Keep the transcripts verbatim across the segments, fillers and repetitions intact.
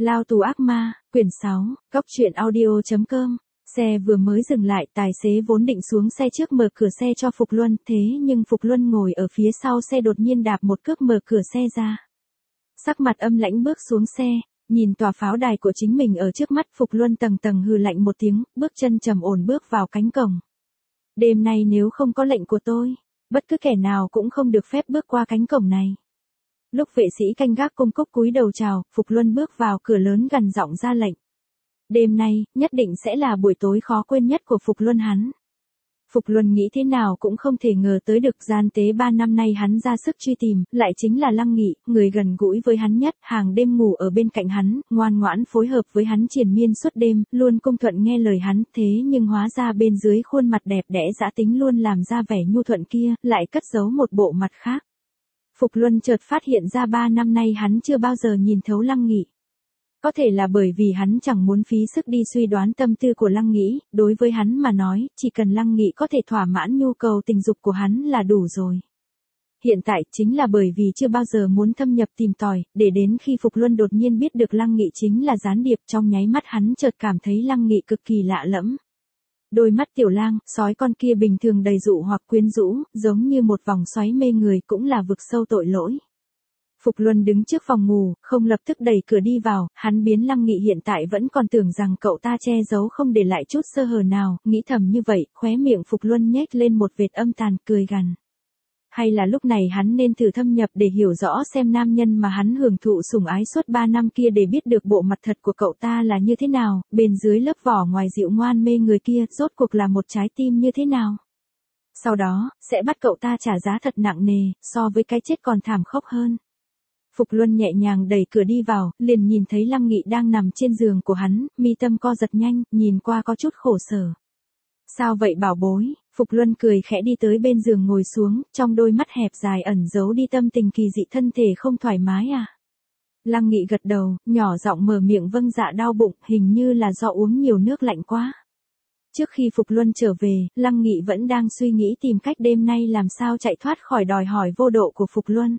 Lao tù ác ma, quyển sáu, góc truyện audio chấm com. Xe vừa mới dừng lại, tài xế vốn định xuống xe trước mở cửa xe cho Phục Luân, thế nhưng Phục Luân ngồi ở phía sau xe đột nhiên đạp một cước mở cửa xe ra. Sắc mặt âm lãnh bước xuống xe, nhìn tòa pháo đài của chính mình ở trước mắt, Phục Luân tầng tầng hừ lạnh một tiếng, bước chân trầm ổn bước vào cánh cổng. Đêm nay nếu không có lệnh của tôi, bất cứ kẻ nào cũng không được phép bước qua cánh cổng này. Lúc vệ sĩ canh gác cung cúc cúi đầu chào, Phục Luân bước vào cửa lớn gần giọng ra lệnh. Đêm nay, nhất định sẽ là buổi tối khó quên nhất của Phục Luân hắn. Phục Luân nghĩ thế nào cũng không thể ngờ tới được gian tế ba năm nay hắn ra sức truy tìm, lại chính là Lăng Nghị, người gần gũi với hắn nhất, hàng đêm ngủ ở bên cạnh hắn, ngoan ngoãn phối hợp với hắn triền miên suốt đêm, luôn cung thuận nghe lời hắn, thế nhưng hóa ra bên dưới khuôn mặt đẹp đẽ dã tính luôn làm ra vẻ nhu thuận kia, lại cất giấu một bộ mặt khác. Phục Luân chợt phát hiện ra ba năm nay hắn chưa bao giờ nhìn thấu Lăng Nghị. Có thể là bởi vì hắn chẳng muốn phí sức đi suy đoán tâm tư của Lăng Nghị, đối với hắn mà nói, chỉ cần Lăng Nghị có thể thỏa mãn nhu cầu tình dục của hắn là đủ rồi. Hiện tại chính là bởi vì chưa bao giờ muốn thâm nhập tìm tòi, để đến khi Phục Luân đột nhiên biết được Lăng Nghị chính là gián điệp, trong nháy mắt hắn chợt cảm thấy Lăng Nghị cực kỳ lạ lẫm. Đôi mắt tiểu lang, sói con kia bình thường đầy dụ hoặc quyến rũ, giống như một vòng xoáy mê người cũng là vực sâu tội lỗi. Phục Luân đứng trước phòng ngủ, không lập tức đẩy cửa đi vào, hắn biến Lăng Nghị hiện tại vẫn còn tưởng rằng cậu ta che giấu không để lại chút sơ hở nào, nghĩ thầm như vậy, khóe miệng Phục Luân nhếch lên một vệt âm tàn, cười gằn. Hay là lúc này hắn nên thử thâm nhập để hiểu rõ xem nam nhân mà hắn hưởng thụ sủng ái suốt ba năm kia để biết được bộ mặt thật của cậu ta là như thế nào, bên dưới lớp vỏ ngoài dịu ngoan mê người kia, rốt cuộc là một trái tim như thế nào. Sau đó, sẽ bắt cậu ta trả giá thật nặng nề, so với cái chết còn thảm khốc hơn. Phục Luân nhẹ nhàng đẩy cửa đi vào, liền nhìn thấy Lăng Nghị đang nằm trên giường của hắn, mi tâm co giật nhanh, nhìn qua có chút khổ sở. Sao vậy bảo bối? Phục Luân cười khẽ đi tới bên giường ngồi xuống, trong đôi mắt hẹp dài ẩn giấu đi tâm tình kỳ dị, thân thể không thoải mái à? Lăng Nghị gật đầu, nhỏ giọng mở miệng vâng dạ, đau bụng, hình như là do uống nhiều nước lạnh quá. Trước khi Phục Luân trở về, Lăng Nghị vẫn đang suy nghĩ tìm cách đêm nay làm sao chạy thoát khỏi đòi hỏi vô độ của Phục Luân.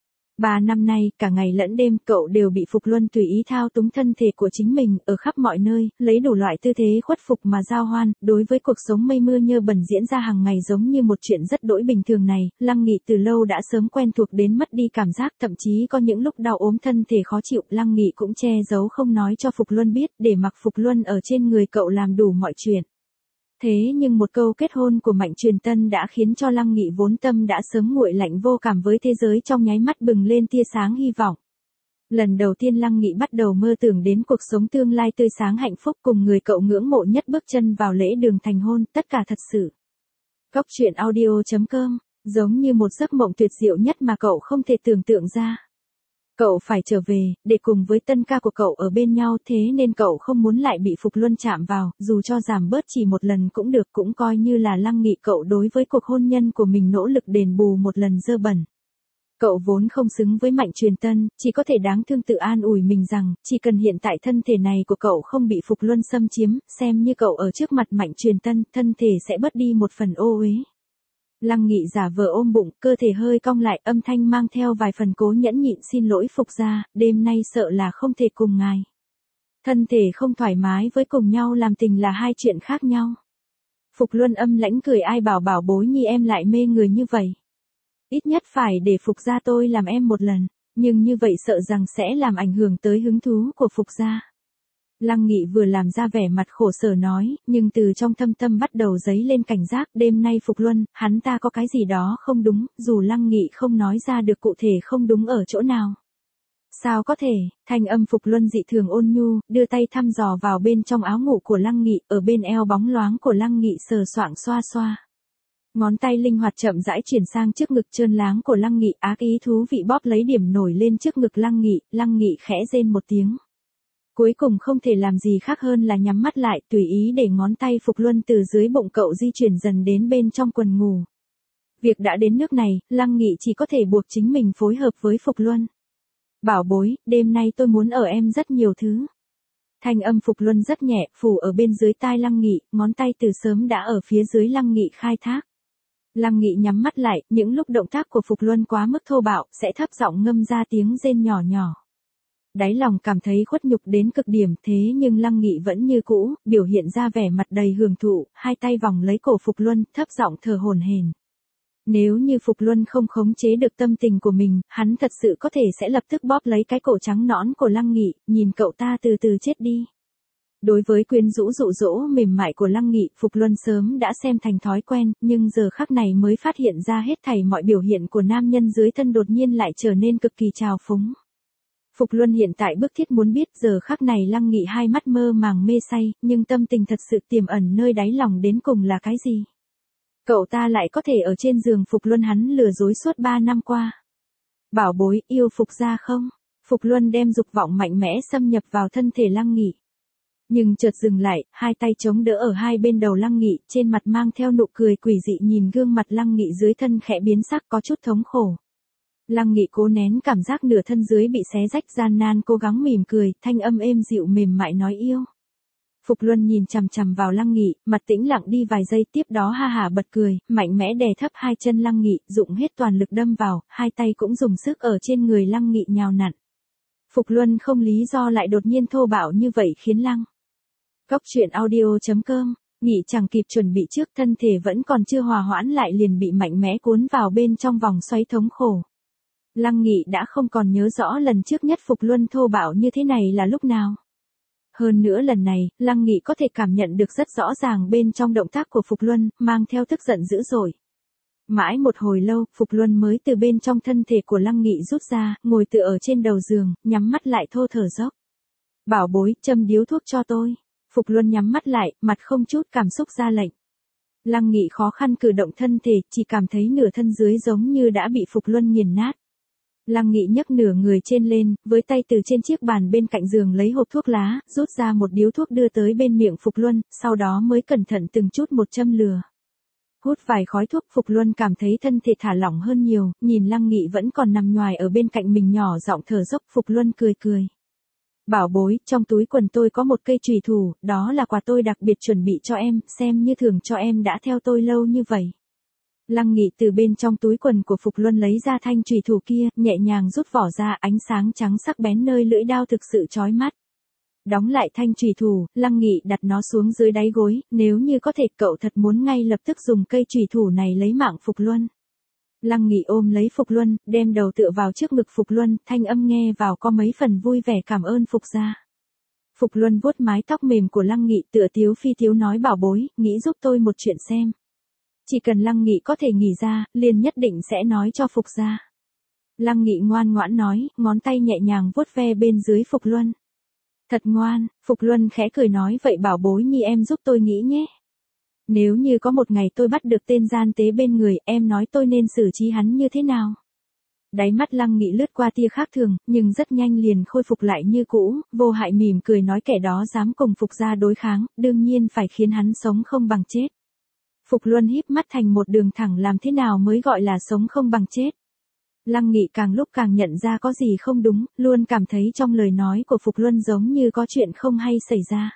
Ba năm nay, cả ngày lẫn đêm, cậu đều bị Phục Luân tùy ý thao túng thân thể của chính mình, ở khắp mọi nơi, lấy đủ loại tư thế khuất phục mà giao hoan, đối với cuộc sống mây mưa nhơ bẩn diễn ra hàng ngày giống như một chuyện rất đỗi bình thường này, Lăng Nghị từ lâu đã sớm quen thuộc đến mất đi cảm giác, thậm chí có những lúc đau ốm thân thể khó chịu, Lăng Nghị cũng che giấu không nói cho Phục Luân biết, để mặc Phục Luân ở trên người cậu làm đủ mọi chuyện. Thế nhưng một câu kết hôn của Mạnh Truyền Tân đã khiến cho Lăng Nghị vốn tâm đã sớm nguội lạnh vô cảm với thế giới trong nháy mắt bừng lên tia sáng hy vọng. Lần đầu tiên Lăng Nghị bắt đầu mơ tưởng đến cuộc sống tương lai tươi sáng hạnh phúc cùng người cậu ngưỡng mộ nhất bước chân vào lễ đường thành hôn, tất cả thật sự. Góc truyện audio chấm com, giống như một giấc mộng tuyệt diệu nhất mà cậu không thể tưởng tượng ra. Cậu phải trở về, để cùng với tân ca của cậu ở bên nhau, thế nên cậu không muốn lại bị Phục Luân chạm vào, dù cho giảm bớt chỉ một lần cũng được, cũng coi như là Lăng Nghị cậu đối với cuộc hôn nhân của mình nỗ lực đền bù một lần dơ bẩn. Cậu vốn không xứng với Mạnh Truyền Tân, chỉ có thể đáng thương tự an ủi mình rằng, chỉ cần hiện tại thân thể này của cậu không bị Phục Luân xâm chiếm, xem như cậu ở trước mặt Mạnh Truyền Tân, thân thể sẽ bớt đi một phần ô uế. Lăng Nghị giả vờ ôm bụng, cơ thể hơi cong lại, âm thanh mang theo vài phần cố nhẫn nhịn, xin lỗi Phục gia, đêm nay sợ là không thể cùng ngài. Thân thể không thoải mái với cùng nhau làm tình là hai chuyện khác nhau. Phục Luân âm lãnh cười, ai bảo bảo bối nhi em lại mê người như vậy. Ít nhất phải để Phục gia tôi làm em một lần, nhưng như vậy sợ rằng sẽ làm ảnh hưởng tới hứng thú của Phục gia. Lăng Nghị vừa làm ra vẻ mặt khổ sở nói, nhưng từ trong thâm tâm bắt đầu dấy lên cảnh giác, đêm nay Phục Luân, hắn ta có cái gì đó không đúng, dù Lăng Nghị không nói ra được cụ thể không đúng ở chỗ nào. Sao có thể, thanh âm Phục Luân dị thường ôn nhu, đưa tay thăm dò vào bên trong áo ngủ của Lăng Nghị, ở bên eo bóng loáng của Lăng Nghị sờ soạng xoa xoa. Ngón tay linh hoạt chậm rãi chuyển sang trước ngực trơn láng của Lăng Nghị, ác ý thú vị bóp lấy điểm nổi lên trước ngực Lăng Nghị, Lăng Nghị khẽ rên một tiếng. Cuối cùng không thể làm gì khác hơn là nhắm mắt lại, tùy ý để ngón tay Phục Luân từ dưới bụng cậu di chuyển dần đến bên trong quần ngủ. Việc đã đến nước này, Lăng Nghị chỉ có thể buộc chính mình phối hợp với Phục Luân. Bảo bối, đêm nay tôi muốn ở em rất nhiều thứ. Thanh âm Phục Luân rất nhẹ, phủ ở bên dưới tai Lăng Nghị, ngón tay từ sớm đã ở phía dưới Lăng Nghị khai thác. Lăng Nghị nhắm mắt lại, những lúc động tác của Phục Luân quá mức thô bạo, sẽ thấp giọng ngâm ra tiếng rên nhỏ nhỏ. Đáy lòng cảm thấy khuất nhục đến cực điểm, thế nhưng Lăng Nghị vẫn như cũ, biểu hiện ra vẻ mặt đầy hưởng thụ, hai tay vòng lấy cổ Phục Luân, thấp giọng thở hổn hển. Nếu như Phục Luân không khống chế được tâm tình của mình, hắn thật sự có thể sẽ lập tức bóp lấy cái cổ trắng nõn của Lăng Nghị, nhìn cậu ta từ từ chết đi. Đối với quyến rũ dụ dỗ mềm mại của Lăng Nghị, Phục Luân sớm đã xem thành thói quen, nhưng giờ khắc này mới phát hiện ra hết thảy mọi biểu hiện của nam nhân dưới thân đột nhiên lại trở nên cực kỳ trào phúng. Phục Luân hiện tại bức thiết muốn biết giờ khắc này Lăng Nghị hai mắt mơ màng mê say, nhưng tâm tình thật sự tiềm ẩn nơi đáy lòng đến cùng là cái gì? Cậu ta lại có thể ở trên giường Phục Luân hắn lừa dối suốt ba năm qua. Bảo bối, yêu Phục gia không? Phục Luân đem dục vọng mạnh mẽ xâm nhập vào thân thể Lăng Nghị. Nhưng chợt dừng lại, hai tay chống đỡ ở hai bên đầu Lăng Nghị, trên mặt mang theo nụ cười quỷ dị nhìn gương mặt Lăng Nghị dưới thân khẽ biến sắc có chút thống khổ. Lăng Nghị cố nén cảm giác nửa thân dưới bị xé rách gian nan cố gắng mỉm cười, thanh âm êm dịu mềm mại nói yêu. Phục Luân nhìn chằm chằm vào Lăng Nghị, mặt tĩnh lặng đi vài giây tiếp đó ha hả bật cười, mạnh mẽ đè thấp hai chân Lăng Nghị, dụng hết toàn lực đâm vào, hai tay cũng dùng sức ở trên người Lăng Nghị nhào nặn. Phục Luân không lý do lại đột nhiên thô bạo như vậy khiến Lăng. Góc truyện audio chấm com, Nghị chẳng kịp chuẩn bị trước thân thể vẫn còn chưa hòa hoãn lại liền bị mạnh mẽ cuốn vào bên trong vòng xoáy thống khổ. Lăng Nghị đã không còn nhớ rõ lần trước nhất Phục Luân thô bạo như thế này là lúc nào. Hơn nữa lần này, Lăng Nghị có thể cảm nhận được rất rõ ràng bên trong động tác của Phục Luân, mang theo tức giận dữ dội. Mãi một hồi lâu, Phục Luân mới từ bên trong thân thể của Lăng Nghị rút ra, ngồi tựa ở trên đầu giường, nhắm mắt lại thô thở dốc. Bảo bối, châm điếu thuốc cho tôi. Phục Luân nhắm mắt lại, mặt không chút cảm xúc ra lệnh. Lăng Nghị khó khăn cử động thân thể, chỉ cảm thấy nửa thân dưới giống như đã bị Phục Luân nghiền nát. Lăng Nghị nhấc nửa người trên lên, với tay từ trên chiếc bàn bên cạnh giường lấy hộp thuốc lá, rút ra một điếu thuốc đưa tới bên miệng Phục Luân, sau đó mới cẩn thận từng chút một châm lửa. Hút vài khói thuốc, Phục Luân cảm thấy thân thể thả lỏng hơn nhiều, nhìn Lăng Nghị vẫn còn nằm nhoài ở bên cạnh mình nhỏ giọng thở dốc, Phục Luân cười cười. Bảo bối, trong túi quần tôi có một cây chùy thủ, đó là quà tôi đặc biệt chuẩn bị cho em, xem như thưởng cho em đã theo tôi lâu như vậy. Lăng Nghị từ bên trong túi quần của Phục Luân lấy ra thanh chùy thủ kia, nhẹ nhàng rút vỏ ra, ánh sáng trắng sắc bén nơi lưỡi đao thực sự chói mắt. Đóng lại thanh chùy thủ, Lăng Nghị đặt nó xuống dưới đáy gối, nếu như có thể cậu thật muốn ngay lập tức dùng cây chùy thủ này lấy mạng Phục Luân. Lăng Nghị ôm lấy Phục Luân, đem đầu tựa vào trước ngực Phục Luân, thanh âm nghe vào có mấy phần vui vẻ cảm ơn Phục gia. Phục Luân vuốt mái tóc mềm của Lăng Nghị tựa tiếu phi tiếu nói bảo bối, nghĩ giúp tôi một chuyện xem. Chỉ cần Lăng Nghị có thể nghỉ ra, liền nhất định sẽ nói cho Phục gia. Lăng Nghị ngoan ngoãn nói, ngón tay nhẹ nhàng vuốt ve bên dưới Phục Luân. Thật ngoan, Phục Luân khẽ cười nói vậy bảo bối nhi em giúp tôi nghĩ nhé. Nếu như có một ngày tôi bắt được tên gian tế bên người, em nói tôi nên xử trí hắn như thế nào? Đáy mắt Lăng Nghị lướt qua tia khác thường, nhưng rất nhanh liền khôi phục lại như cũ, vô hại mỉm cười nói kẻ đó dám cùng Phục gia đối kháng, đương nhiên phải khiến hắn sống không bằng chết. Phục Luân híp mắt thành một đường thẳng làm thế nào mới gọi là sống không bằng chết. Lăng Nghị càng lúc càng nhận ra có gì không đúng, luôn cảm thấy trong lời nói của Phục Luân giống như có chuyện không hay xảy ra.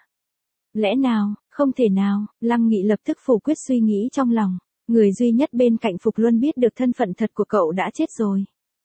Lẽ nào, không thể nào, Lăng Nghị lập tức phủ quyết suy nghĩ trong lòng, người duy nhất bên cạnh Phục Luân biết được thân phận thật của cậu đã chết rồi.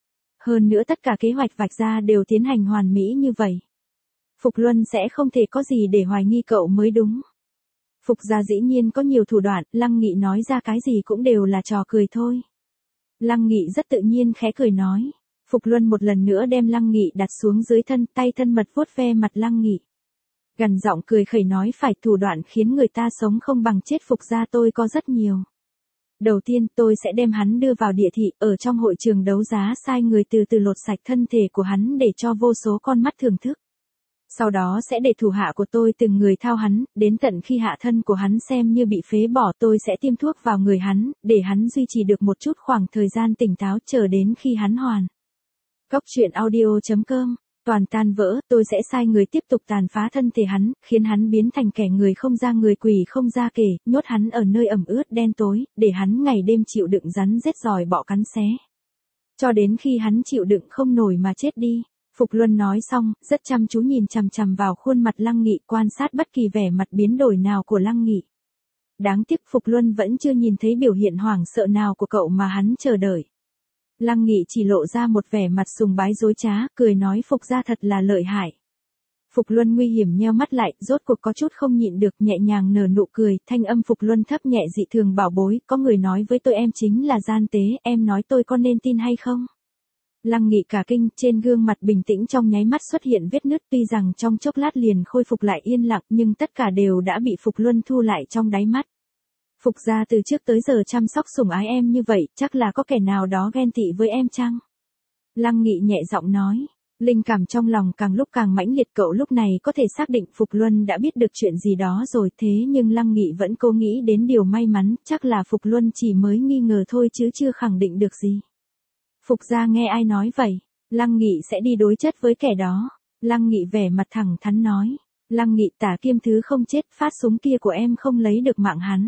Hơn nữa tất cả kế hoạch vạch ra đều tiến hành hoàn mỹ như vậy. Phục Luân sẽ không thể có gì để hoài nghi cậu mới đúng. Phục gia dĩ nhiên có nhiều thủ đoạn, Lăng Nghị nói ra cái gì cũng đều là trò cười thôi. Lăng Nghị rất tự nhiên khẽ cười nói. Phục Luân một lần nữa đem Lăng Nghị đặt xuống dưới thân, tay thân mật vuốt ve mặt Lăng Nghị. Gần giọng cười khẩy nói phải thủ đoạn khiến người ta sống không bằng chết Phục gia tôi có rất nhiều. Đầu tiên tôi sẽ đem hắn đưa vào địa thị, ở trong hội trường đấu giá sai người từ từ lột sạch thân thể của hắn để cho vô số con mắt thưởng thức. Sau đó sẽ để thủ hạ của tôi từng người thao hắn, đến tận khi hạ thân của hắn xem như bị phế bỏ tôi sẽ tiêm thuốc vào người hắn, để hắn duy trì được một chút khoảng thời gian tỉnh táo chờ đến khi hắn hoàn. Góc truyện audio chấm com, toàn tan vỡ, tôi sẽ sai người tiếp tục tàn phá thân thể hắn, khiến hắn biến thành kẻ người không ra người quỷ không ra kể, nhốt hắn ở nơi ẩm ướt đen tối, để hắn ngày đêm chịu đựng rắn rết giòi bọ cắn xé. Cho đến khi hắn chịu đựng không nổi mà chết đi. Phục Luân nói xong, rất chăm chú nhìn chằm chằm vào khuôn mặt Lăng Nghị quan sát bất kỳ vẻ mặt biến đổi nào của Lăng Nghị. Đáng tiếc Phục Luân vẫn chưa nhìn thấy biểu hiện hoảng sợ nào của cậu mà hắn chờ đợi. Lăng Nghị chỉ lộ ra một vẻ mặt sùng bái dối trá, cười nói Phục gia thật là lợi hại. Phục Luân nguy hiểm nheo mắt lại, rốt cuộc có chút không nhịn được, nhẹ nhàng nở nụ cười, thanh âm Phục Luân thấp nhẹ dị thường bảo bối, có người nói với tôi em chính là gian tế, em nói tôi có nên tin hay không? Lăng Nghị cả kinh, trên gương mặt bình tĩnh trong nháy mắt xuất hiện vết nứt, tuy rằng trong chốc lát liền khôi phục lại yên lặng nhưng tất cả đều đã bị Phục Luân thu lại trong đáy mắt. Phục gia từ trước tới giờ chăm sóc sủng ái em như vậy, chắc là có kẻ nào đó ghen tị với em chăng? Lăng Nghị nhẹ giọng nói. Linh cảm trong lòng càng lúc càng mãnh liệt, cậu lúc này có thể xác định Phục Luân đã biết được chuyện gì đó rồi, thế nhưng Lăng Nghị vẫn cố nghĩ đến điều may mắn, chắc là Phục Luân chỉ mới nghi ngờ thôi chứ chưa khẳng định được gì. Phục gia nghe ai nói vậy? Lăng Nghị sẽ đi đối chất với kẻ đó. Lăng Nghị vẻ mặt thẳng thắn nói. Lăng Nghị Tả Kiêm Thứ không chết, phát súng kia của em không lấy được mạng hắn.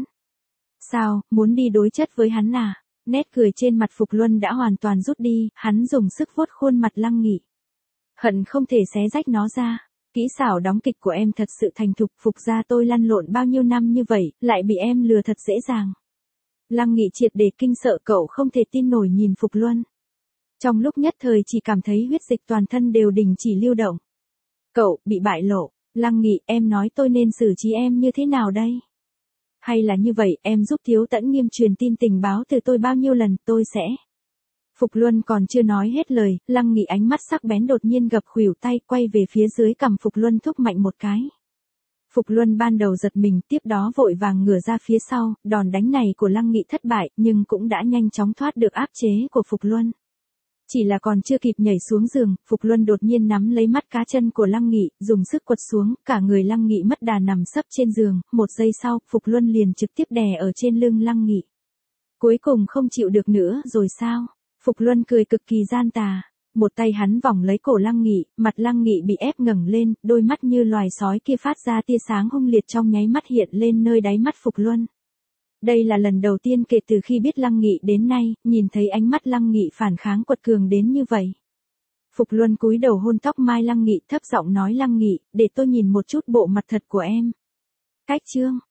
Sao, muốn đi đối chất với hắn à? Nét cười trên mặt Phục Luân đã hoàn toàn rút đi, hắn dùng sức vuốt khuôn mặt Lăng Nghị. Hận không thể xé rách nó ra. Kỹ xảo đóng kịch của em thật sự thành thục, Phục gia tôi lăn lộn bao nhiêu năm như vậy, lại bị em lừa thật dễ dàng. Lăng Nghị triệt để kinh sợ, cậu không thể tin nổi nhìn Phục Luân. Trong lúc nhất thời chỉ cảm thấy huyết dịch toàn thân đều đình chỉ lưu động. Cậu, bị bại lộ. Lăng Nghị, em nói tôi nên xử trí em như thế nào đây? Hay là như vậy, em giúp Thiếu Tẫn Nghiêm truyền tin tình báo từ tôi bao nhiêu lần, tôi sẽ... Phục Luân còn chưa nói hết lời, Lăng Nghị ánh mắt sắc bén đột nhiên gập khuỷu tay, quay về phía dưới cằm Phục Luân thúc mạnh một cái. Phục Luân ban đầu giật mình, tiếp đó vội vàng ngửa ra phía sau, đòn đánh này của Lăng Nghị thất bại, nhưng cũng đã nhanh chóng thoát được áp chế của Phục Luân. Chỉ là còn chưa kịp nhảy xuống giường, Phục Luân đột nhiên nắm lấy mắt cá chân của Lăng Nghị, dùng sức quật xuống, cả người Lăng Nghị mất đà nằm sấp trên giường, một giây sau, Phục Luân liền trực tiếp đè ở trên lưng Lăng Nghị. Cuối cùng không chịu được nữa rồi sao? Phục Luân cười cực kỳ gian tà, một tay hắn vòng lấy cổ Lăng Nghị, mặt Lăng Nghị bị ép ngẩng lên, đôi mắt như loài sói kia phát ra tia sáng hung liệt trong nháy mắt hiện lên nơi đáy mắt Phục Luân. Đây là lần đầu tiên kể từ khi biết Lăng Nghị đến nay, nhìn thấy ánh mắt Lăng Nghị phản kháng quật cường đến như vậy. Phục Luân cúi đầu hôn tóc mai Lăng Nghị, thấp giọng nói Lăng Nghị, để tôi nhìn một chút bộ mặt thật của em. Cách chương